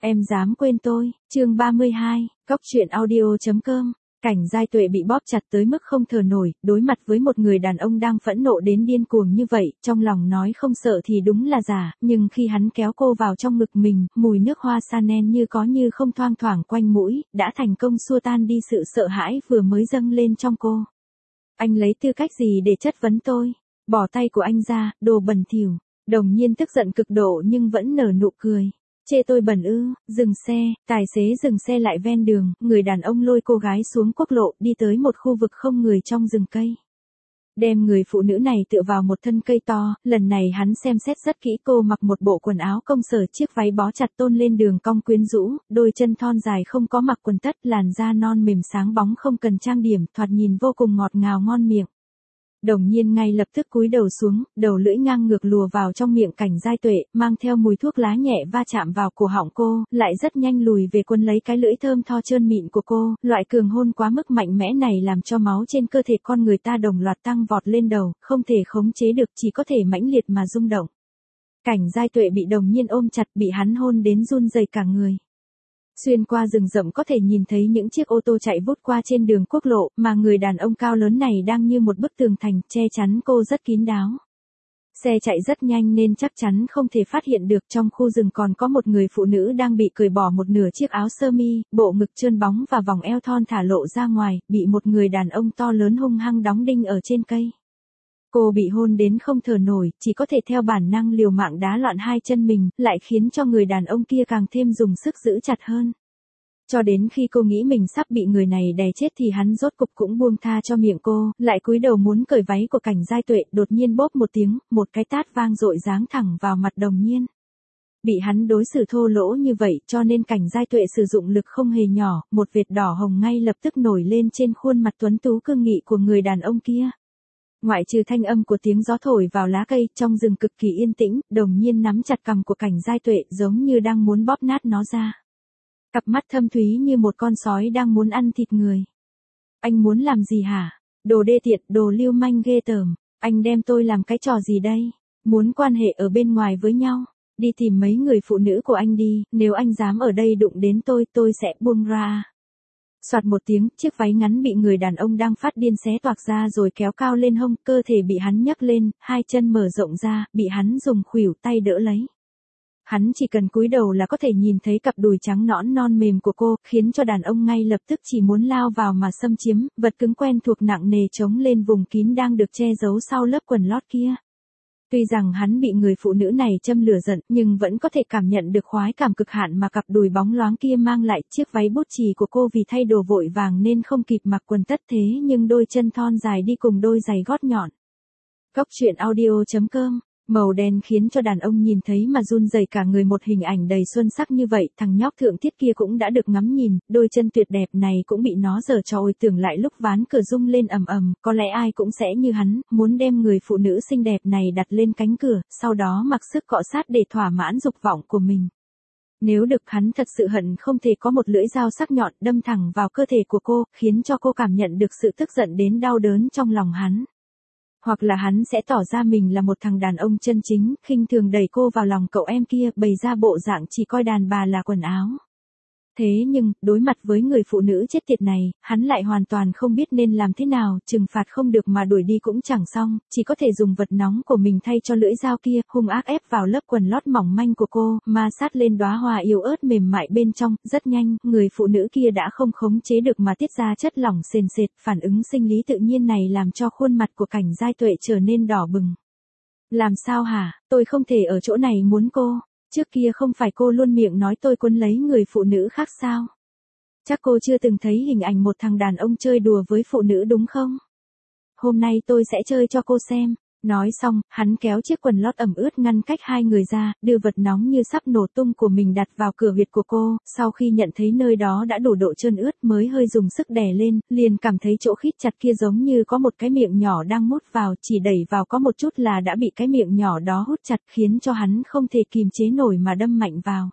Em dám quên tôi, chương 32, Cóc truyện audio.com. Cảnh Giai Tuệ bị bóp chặt tới mức không thở nổi, đối mặt với một người đàn ông đang phẫn nộ đến điên cuồng như vậy, trong lòng nói không sợ thì đúng là giả, nhưng khi hắn kéo cô vào trong ngực mình, mùi nước hoa Chanel như có như không thoang thoảng quanh mũi, đã thành công xua tan đi sự sợ hãi vừa mới dâng lên trong cô. Anh lấy tư cách gì để chất vấn tôi? Bỏ tay của anh ra, đồ bẩn thỉu. Đồng Nhiên tức giận cực độ nhưng vẫn nở nụ cười. Chê tôi bẩn ư? Dừng xe, tài xế dừng xe lại ven đường, người đàn ông lôi cô gái xuống quốc lộ đi tới một khu vực không người trong rừng cây. Đem người phụ nữ này tựa vào một thân cây to, lần này hắn xem xét rất kỹ, cô mặc một bộ quần áo công sở, chiếc váy bó chặt tôn lên đường cong quyến rũ, đôi chân thon dài không có mặc quần tất, làn da non mềm sáng bóng không cần trang điểm, thoạt nhìn vô cùng ngọt ngào ngon miệng. Đồng Nhiên ngay lập tức cúi đầu xuống, đầu lưỡi ngang ngược lùa vào trong miệng Cảnh Giai Tuệ, mang theo mùi thuốc lá nhẹ va chạm vào cổ họng cô, lại rất nhanh lùi về quấn lấy cái lưỡi thơm tho trơn mịn của cô, loại cường hôn quá mức mạnh mẽ này làm cho máu trên cơ thể con người ta đồng loạt tăng vọt lên đầu, không thể khống chế được, chỉ có thể mãnh liệt mà rung động. Cảnh Giai Tuệ bị Đồng Nhiên ôm chặt, bị hắn hôn đến run rẩy cả người. Xuyên qua rừng rậm có thể nhìn thấy những chiếc ô tô chạy vút qua trên đường quốc lộ, mà người đàn ông cao lớn này đang như một bức tường thành, che chắn cô rất kín đáo. Xe chạy rất nhanh nên chắc chắn không thể phát hiện được, trong khu rừng còn có một người phụ nữ đang bị cởi bỏ một nửa chiếc áo sơ mi, bộ ngực trơn bóng và vòng eo thon thả lộ ra ngoài, bị một người đàn ông to lớn hung hăng đóng đinh ở trên cây. Cô bị hôn đến không thở nổi, chỉ có thể theo bản năng liều mạng đá loạn hai chân mình, lại khiến cho người đàn ông kia càng thêm dùng sức giữ chặt hơn. Cho đến khi cô nghĩ mình sắp bị người này đè chết thì hắn rốt cục cũng buông tha cho miệng cô, lại cúi đầu muốn cởi váy của Cảnh Giai Tuệ, đột nhiên bóp một tiếng, một cái tát vang dội giáng thẳng vào mặt Đồng Nhiên. Bị hắn đối xử thô lỗ như vậy cho nên Cảnh Giai Tuệ sử dụng lực không hề nhỏ, một vệt đỏ hồng ngay lập tức nổi lên trên khuôn mặt tuấn tú cương nghị của người đàn ông kia. Ngoại trừ thanh âm của tiếng gió thổi vào lá cây, trong rừng cực kỳ yên tĩnh, Đồng Nhiên nắm chặt cằm của Cảnh Giai Tuệ giống như đang muốn bóp nát nó ra. Cặp mắt thâm thúy như một con sói đang muốn ăn thịt người. Anh muốn làm gì hả? Đồ đê tiện, đồ lưu manh ghê tởm. Anh đem tôi làm cái trò gì đây? Muốn quan hệ ở bên ngoài với nhau? Đi tìm mấy người phụ nữ của anh đi, nếu anh dám ở đây đụng đến tôi sẽ buông ra. Soạt một tiếng, chiếc váy ngắn bị người đàn ông đang phát điên xé toạc ra rồi kéo cao lên hông, cơ thể bị hắn nhấc lên, hai chân mở rộng ra, bị hắn dùng khuỷu tay đỡ lấy. Hắn chỉ cần cúi đầu là có thể nhìn thấy cặp đùi trắng nõn non mềm của cô, khiến cho đàn ông ngay lập tức chỉ muốn lao vào mà xâm chiếm, vật cứng quen thuộc nặng nề chống lên vùng kín đang được che giấu sau lớp quần lót kia. Tuy rằng hắn bị người phụ nữ này châm lửa giận, nhưng vẫn có thể cảm nhận được khoái cảm cực hạn mà cặp đùi bóng loáng kia mang lại. Chiếc váy bút chì của cô vì thay đồ vội vàng nên không kịp mặc quần tất, thế nhưng đôi chân thon dài đi cùng đôi giày gót nhọn. Cóc truyện audio.com. Màu đen khiến cho đàn ông nhìn thấy mà run rẩy cả người, một hình ảnh đầy xuân sắc như vậy, thằng nhóc thượng thiết kia cũng đã được ngắm nhìn, đôi chân tuyệt đẹp này cũng bị nó giở trò. Ôi tưởng lại lúc ván cửa rung lên ầm ầm, có lẽ ai cũng sẽ như hắn, muốn đem người phụ nữ xinh đẹp này đặt lên cánh cửa, sau đó mặc sức cọ sát để thỏa mãn dục vọng của mình. Nếu được, hắn thật sự hận không thể có một lưỡi dao sắc nhọn đâm thẳng vào cơ thể của cô, khiến cho cô cảm nhận được sự tức giận đến đau đớn trong lòng hắn. Hoặc là hắn sẽ tỏ ra mình là một thằng đàn ông chân chính, khinh thường đẩy cô vào lòng cậu em kia, bày ra bộ dạng chỉ coi đàn bà là quần áo. Thế nhưng, đối mặt với người phụ nữ chết tiệt này, hắn lại hoàn toàn không biết nên làm thế nào, trừng phạt không được mà đuổi đi cũng chẳng xong, chỉ có thể dùng vật nóng của mình thay cho lưỡi dao kia, hung ác ép vào lớp quần lót mỏng manh của cô, ma sát lên đóa hoa yếu ớt mềm mại bên trong. Rất nhanh, người phụ nữ kia đã không khống chế được mà tiết ra chất lỏng sền sệt, phản ứng sinh lý tự nhiên này làm cho khuôn mặt của Cảnh Giai Tuệ trở nên đỏ bừng. Làm sao hả? Tôi không thể ở chỗ này muốn cô. Trước kia không phải cô luôn miệng nói tôi quấn lấy người phụ nữ khác sao? Chắc cô chưa từng thấy hình ảnh một thằng đàn ông chơi đùa với phụ nữ đúng không? Hôm nay tôi sẽ chơi cho cô xem. Nói xong, hắn kéo chiếc quần lót ẩm ướt ngăn cách hai người ra, đưa vật nóng như sắp nổ tung của mình đặt vào cửa huyệt của cô, sau khi nhận thấy nơi đó đã đủ độ trơn ướt mới hơi dùng sức đè lên, liền cảm thấy chỗ khít chặt kia giống như có một cái miệng nhỏ đang mút vào, chỉ đẩy vào có một chút là đã bị cái miệng nhỏ đó hút chặt, khiến cho hắn không thể kìm chế nổi mà đâm mạnh vào.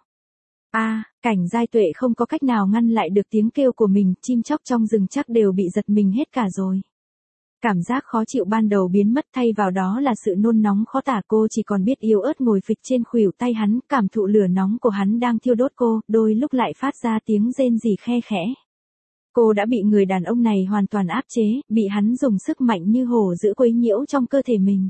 Cảnh Giai Tuệ không có cách nào ngăn lại được tiếng kêu của mình, chim chóc trong rừng chắc đều bị giật mình hết cả rồi. Cảm giác khó chịu ban đầu biến mất thay vào đó là sự nôn nóng khó tả, cô chỉ còn biết yếu ớt ngồi phịch trên khuỷu tay hắn, cảm thụ lửa nóng của hắn đang thiêu đốt cô, đôi lúc lại phát ra tiếng rên rỉ khe khẽ. Cô đã bị người đàn ông này hoàn toàn áp chế, bị hắn dùng sức mạnh như hổ dữ quấy nhiễu trong cơ thể mình.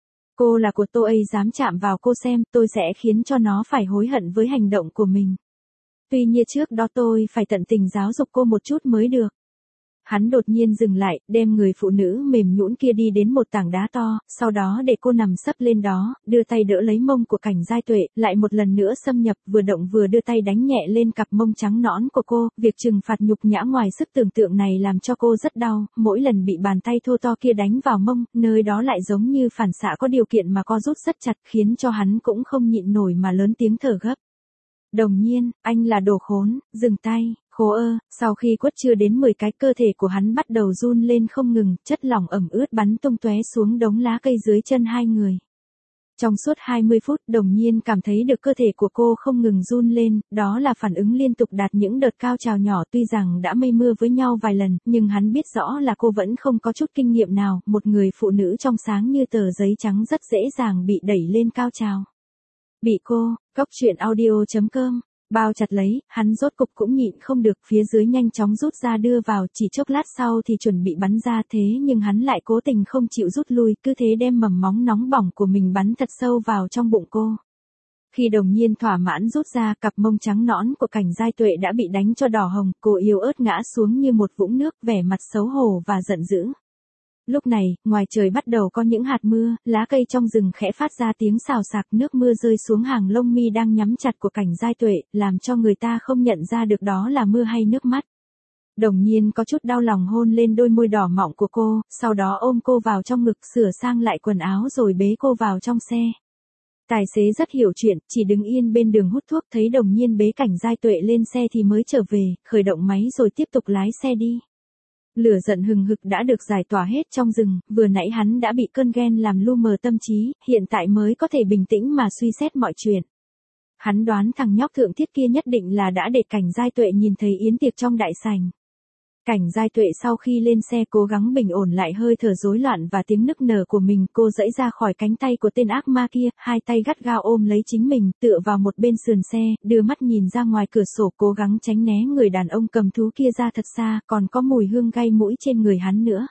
Cô là của tôi, dám chạm vào cô xem, tôi sẽ khiến cho nó phải hối hận với hành động của mình. Tuy nhiên trước đó tôi phải tận tình giáo dục cô một chút mới được. Hắn đột nhiên dừng lại, đem người phụ nữ mềm nhũn kia đi đến một tảng đá to, sau đó để cô nằm sấp lên đó, đưa tay đỡ lấy mông của Cảnh Giai Tuệ, lại một lần nữa xâm nhập, vừa động vừa đưa tay đánh nhẹ lên cặp mông trắng nõn của cô, việc trừng phạt nhục nhã ngoài sức tưởng tượng này làm cho cô rất đau, mỗi lần bị bàn tay thô to kia đánh vào mông, nơi đó lại giống như phản xạ có điều kiện mà co rút rất chặt, khiến cho hắn cũng không nhịn nổi mà lớn tiếng thở gấp. Đồng Nhiên, anh là đồ khốn, dừng tay. Khố ơ, sau khi quất chưa đến 10 cái, cơ thể của hắn bắt đầu run lên không ngừng, chất lỏng ẩm ướt bắn tung tóe xuống đống lá cây dưới chân hai người. Trong suốt 20 phút, Đồng Nhiên cảm thấy được cơ thể của cô không ngừng run lên, đó là phản ứng liên tục đạt những đợt cao trào nhỏ, tuy rằng đã mây mưa với nhau vài lần, nhưng hắn biết rõ là cô vẫn không có chút kinh nghiệm nào, một người phụ nữ trong sáng như tờ giấy trắng rất dễ dàng bị đẩy lên cao trào. Bị cô, coctruyện.audio.com bao chặt lấy, hắn rốt cục cũng nhịn không được, phía dưới nhanh chóng rút ra đưa vào, chỉ chốc lát sau thì chuẩn bị bắn ra, thế nhưng hắn lại cố tình không chịu rút lui, cứ thế đem mầm móng nóng bỏng của mình bắn thật sâu vào trong bụng cô. Khi Đồng Nhiên thỏa mãn rút ra, cặp mông trắng nõn của Cảnh Giai Tuệ đã bị đánh cho đỏ hồng, cô yếu ớt ngã xuống như một vũng nước, vẻ mặt xấu hổ và giận dữ. Lúc này, ngoài trời bắt đầu có những hạt mưa, lá cây trong rừng khẽ phát ra tiếng xào xạc, nước mưa rơi xuống hàng lông mi đang nhắm chặt của Cảnh Giai Tuệ, làm cho người ta không nhận ra được đó là mưa hay nước mắt. Đồng Nhiên có chút đau lòng hôn lên đôi môi đỏ mọng của cô, sau đó ôm cô vào trong ngực, sửa sang lại quần áo rồi bế cô vào trong xe. Tài xế rất hiểu chuyện, chỉ đứng yên bên đường hút thuốc, thấy Đồng Nhiên bế Cảnh Giai Tuệ lên xe thì mới trở về, khởi động máy rồi tiếp tục lái xe đi. Lửa giận hừng hực đã được giải tỏa hết trong rừng, vừa nãy hắn đã bị cơn ghen làm lu mờ tâm trí, hiện tại mới có thể bình tĩnh mà suy xét mọi chuyện. Hắn đoán thằng nhóc thượng thiết kia nhất định là đã để Cảnh Giai Tuệ nhìn thấy yến tiệc trong đại sảnh. Cảnh Giai Tuệ sau khi lên xe cố gắng bình ổn lại hơi thở rối loạn và tiếng nức nở của mình, cô giãy ra khỏi cánh tay của tên ác ma kia, hai tay gắt gao ôm lấy chính mình, tựa vào một bên sườn xe, đưa mắt nhìn ra ngoài cửa sổ, cố gắng tránh né người đàn ông cầm thú kia ra thật xa, còn có mùi hương gai mũi trên người hắn nữa.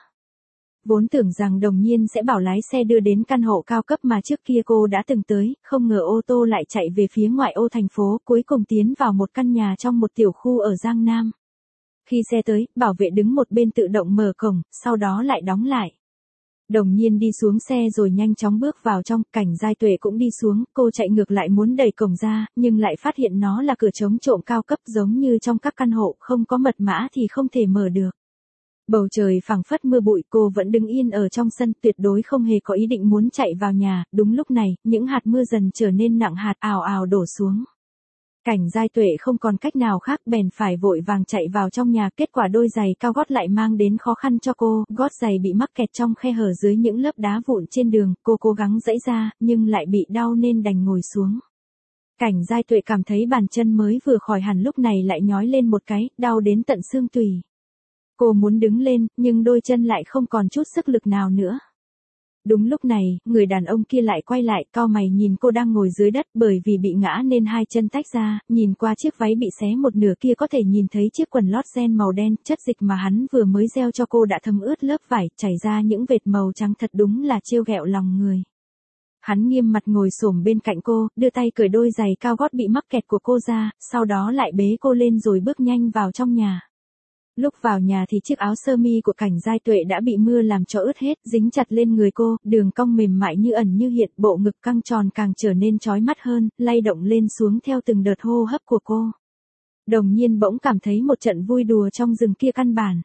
Vốn tưởng rằng Đồng Nhiên sẽ bảo lái xe đưa đến căn hộ cao cấp mà trước kia cô đã từng tới, không ngờ ô tô lại chạy về phía ngoại ô thành phố, cuối cùng tiến vào một căn nhà trong một tiểu khu ở Giang Nam. Khi xe tới, bảo vệ đứng một bên tự động mở cổng, sau đó lại đóng lại. Đồng Nhiên đi xuống xe rồi nhanh chóng bước vào trong, Cảnh Giai Tuệ cũng đi xuống, cô chạy ngược lại muốn đẩy cổng ra, nhưng lại phát hiện nó là cửa chống trộm cao cấp giống như trong các căn hộ, không có mật mã thì không thể mở được. Bầu trời phẳng phất mưa bụi, cô vẫn đứng yên ở trong sân, tuyệt đối không hề có ý định muốn chạy vào nhà, đúng lúc này, những hạt mưa dần trở nên nặng hạt ào ào đổ xuống. Cảnh Giai Tuệ không còn cách nào khác bèn phải vội vàng chạy vào trong nhà, kết quả đôi giày cao gót lại mang đến khó khăn cho cô, gót giày bị mắc kẹt trong khe hở dưới những lớp đá vụn trên đường, cô cố gắng giãy ra, nhưng lại bị đau nên đành ngồi xuống. Cảnh Giai Tuệ cảm thấy bàn chân mới vừa khỏi hẳn lúc này lại nhói lên một cái, đau đến tận xương tủy. Cô muốn đứng lên, nhưng đôi chân lại không còn chút sức lực nào nữa. Đúng lúc này, người đàn ông kia lại quay lại, cau mày nhìn cô đang ngồi dưới đất, bởi vì bị ngã nên hai chân tách ra, nhìn qua chiếc váy bị xé một nửa kia có thể nhìn thấy chiếc quần lót ren màu đen, chất dịch mà hắn vừa mới gieo cho cô đã thấm ướt lớp vải, chảy ra những vệt màu trắng, thật đúng là trêu ghẹo lòng người. Hắn nghiêm mặt ngồi xổm bên cạnh cô, đưa tay cởi đôi giày cao gót bị mắc kẹt của cô ra, sau đó lại bế cô lên rồi bước nhanh vào trong nhà. Lúc vào nhà thì chiếc áo sơ mi của Cảnh Giai Tuệ đã bị mưa làm cho ướt hết, dính chặt lên người cô, đường cong mềm mại như ẩn như hiện, bộ ngực căng tròn càng trở nên chói mắt hơn, lay động lên xuống theo từng đợt hô hấp của cô. Đồng Nhiên bỗng cảm thấy một trận vui đùa trong rừng kia căn bản.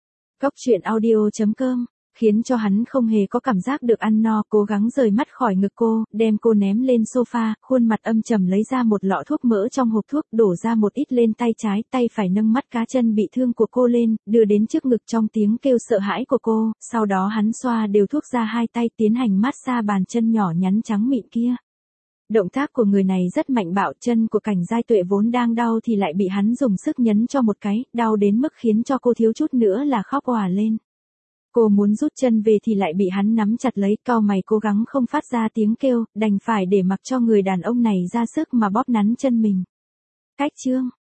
Coctruyện.audio.com khiến cho hắn không hề có cảm giác được ăn no, cố gắng rời mắt khỏi ngực cô, đem cô ném lên sofa, khuôn mặt âm trầm lấy ra một lọ thuốc mỡ trong hộp thuốc, đổ ra một ít lên tay trái, tay phải nâng mắt cá chân bị thương của cô lên, đưa đến trước ngực trong tiếng kêu sợ hãi của cô, sau đó hắn xoa đều thuốc ra hai tay tiến hành massage bàn chân nhỏ nhắn trắng mịn kia. Động tác của người này rất mạnh bạo, chân của Cảnh Giai Tuệ vốn đang đau thì lại bị hắn dùng sức nhấn cho một cái, đau đến mức khiến cho cô thiếu chút nữa là khóc òa lên. Cô muốn rút chân về thì lại bị hắn nắm chặt lấy, cau mày cố gắng không phát ra tiếng kêu, đành phải để mặc cho người đàn ông này ra sức mà bóp nắn chân mình. Cách chương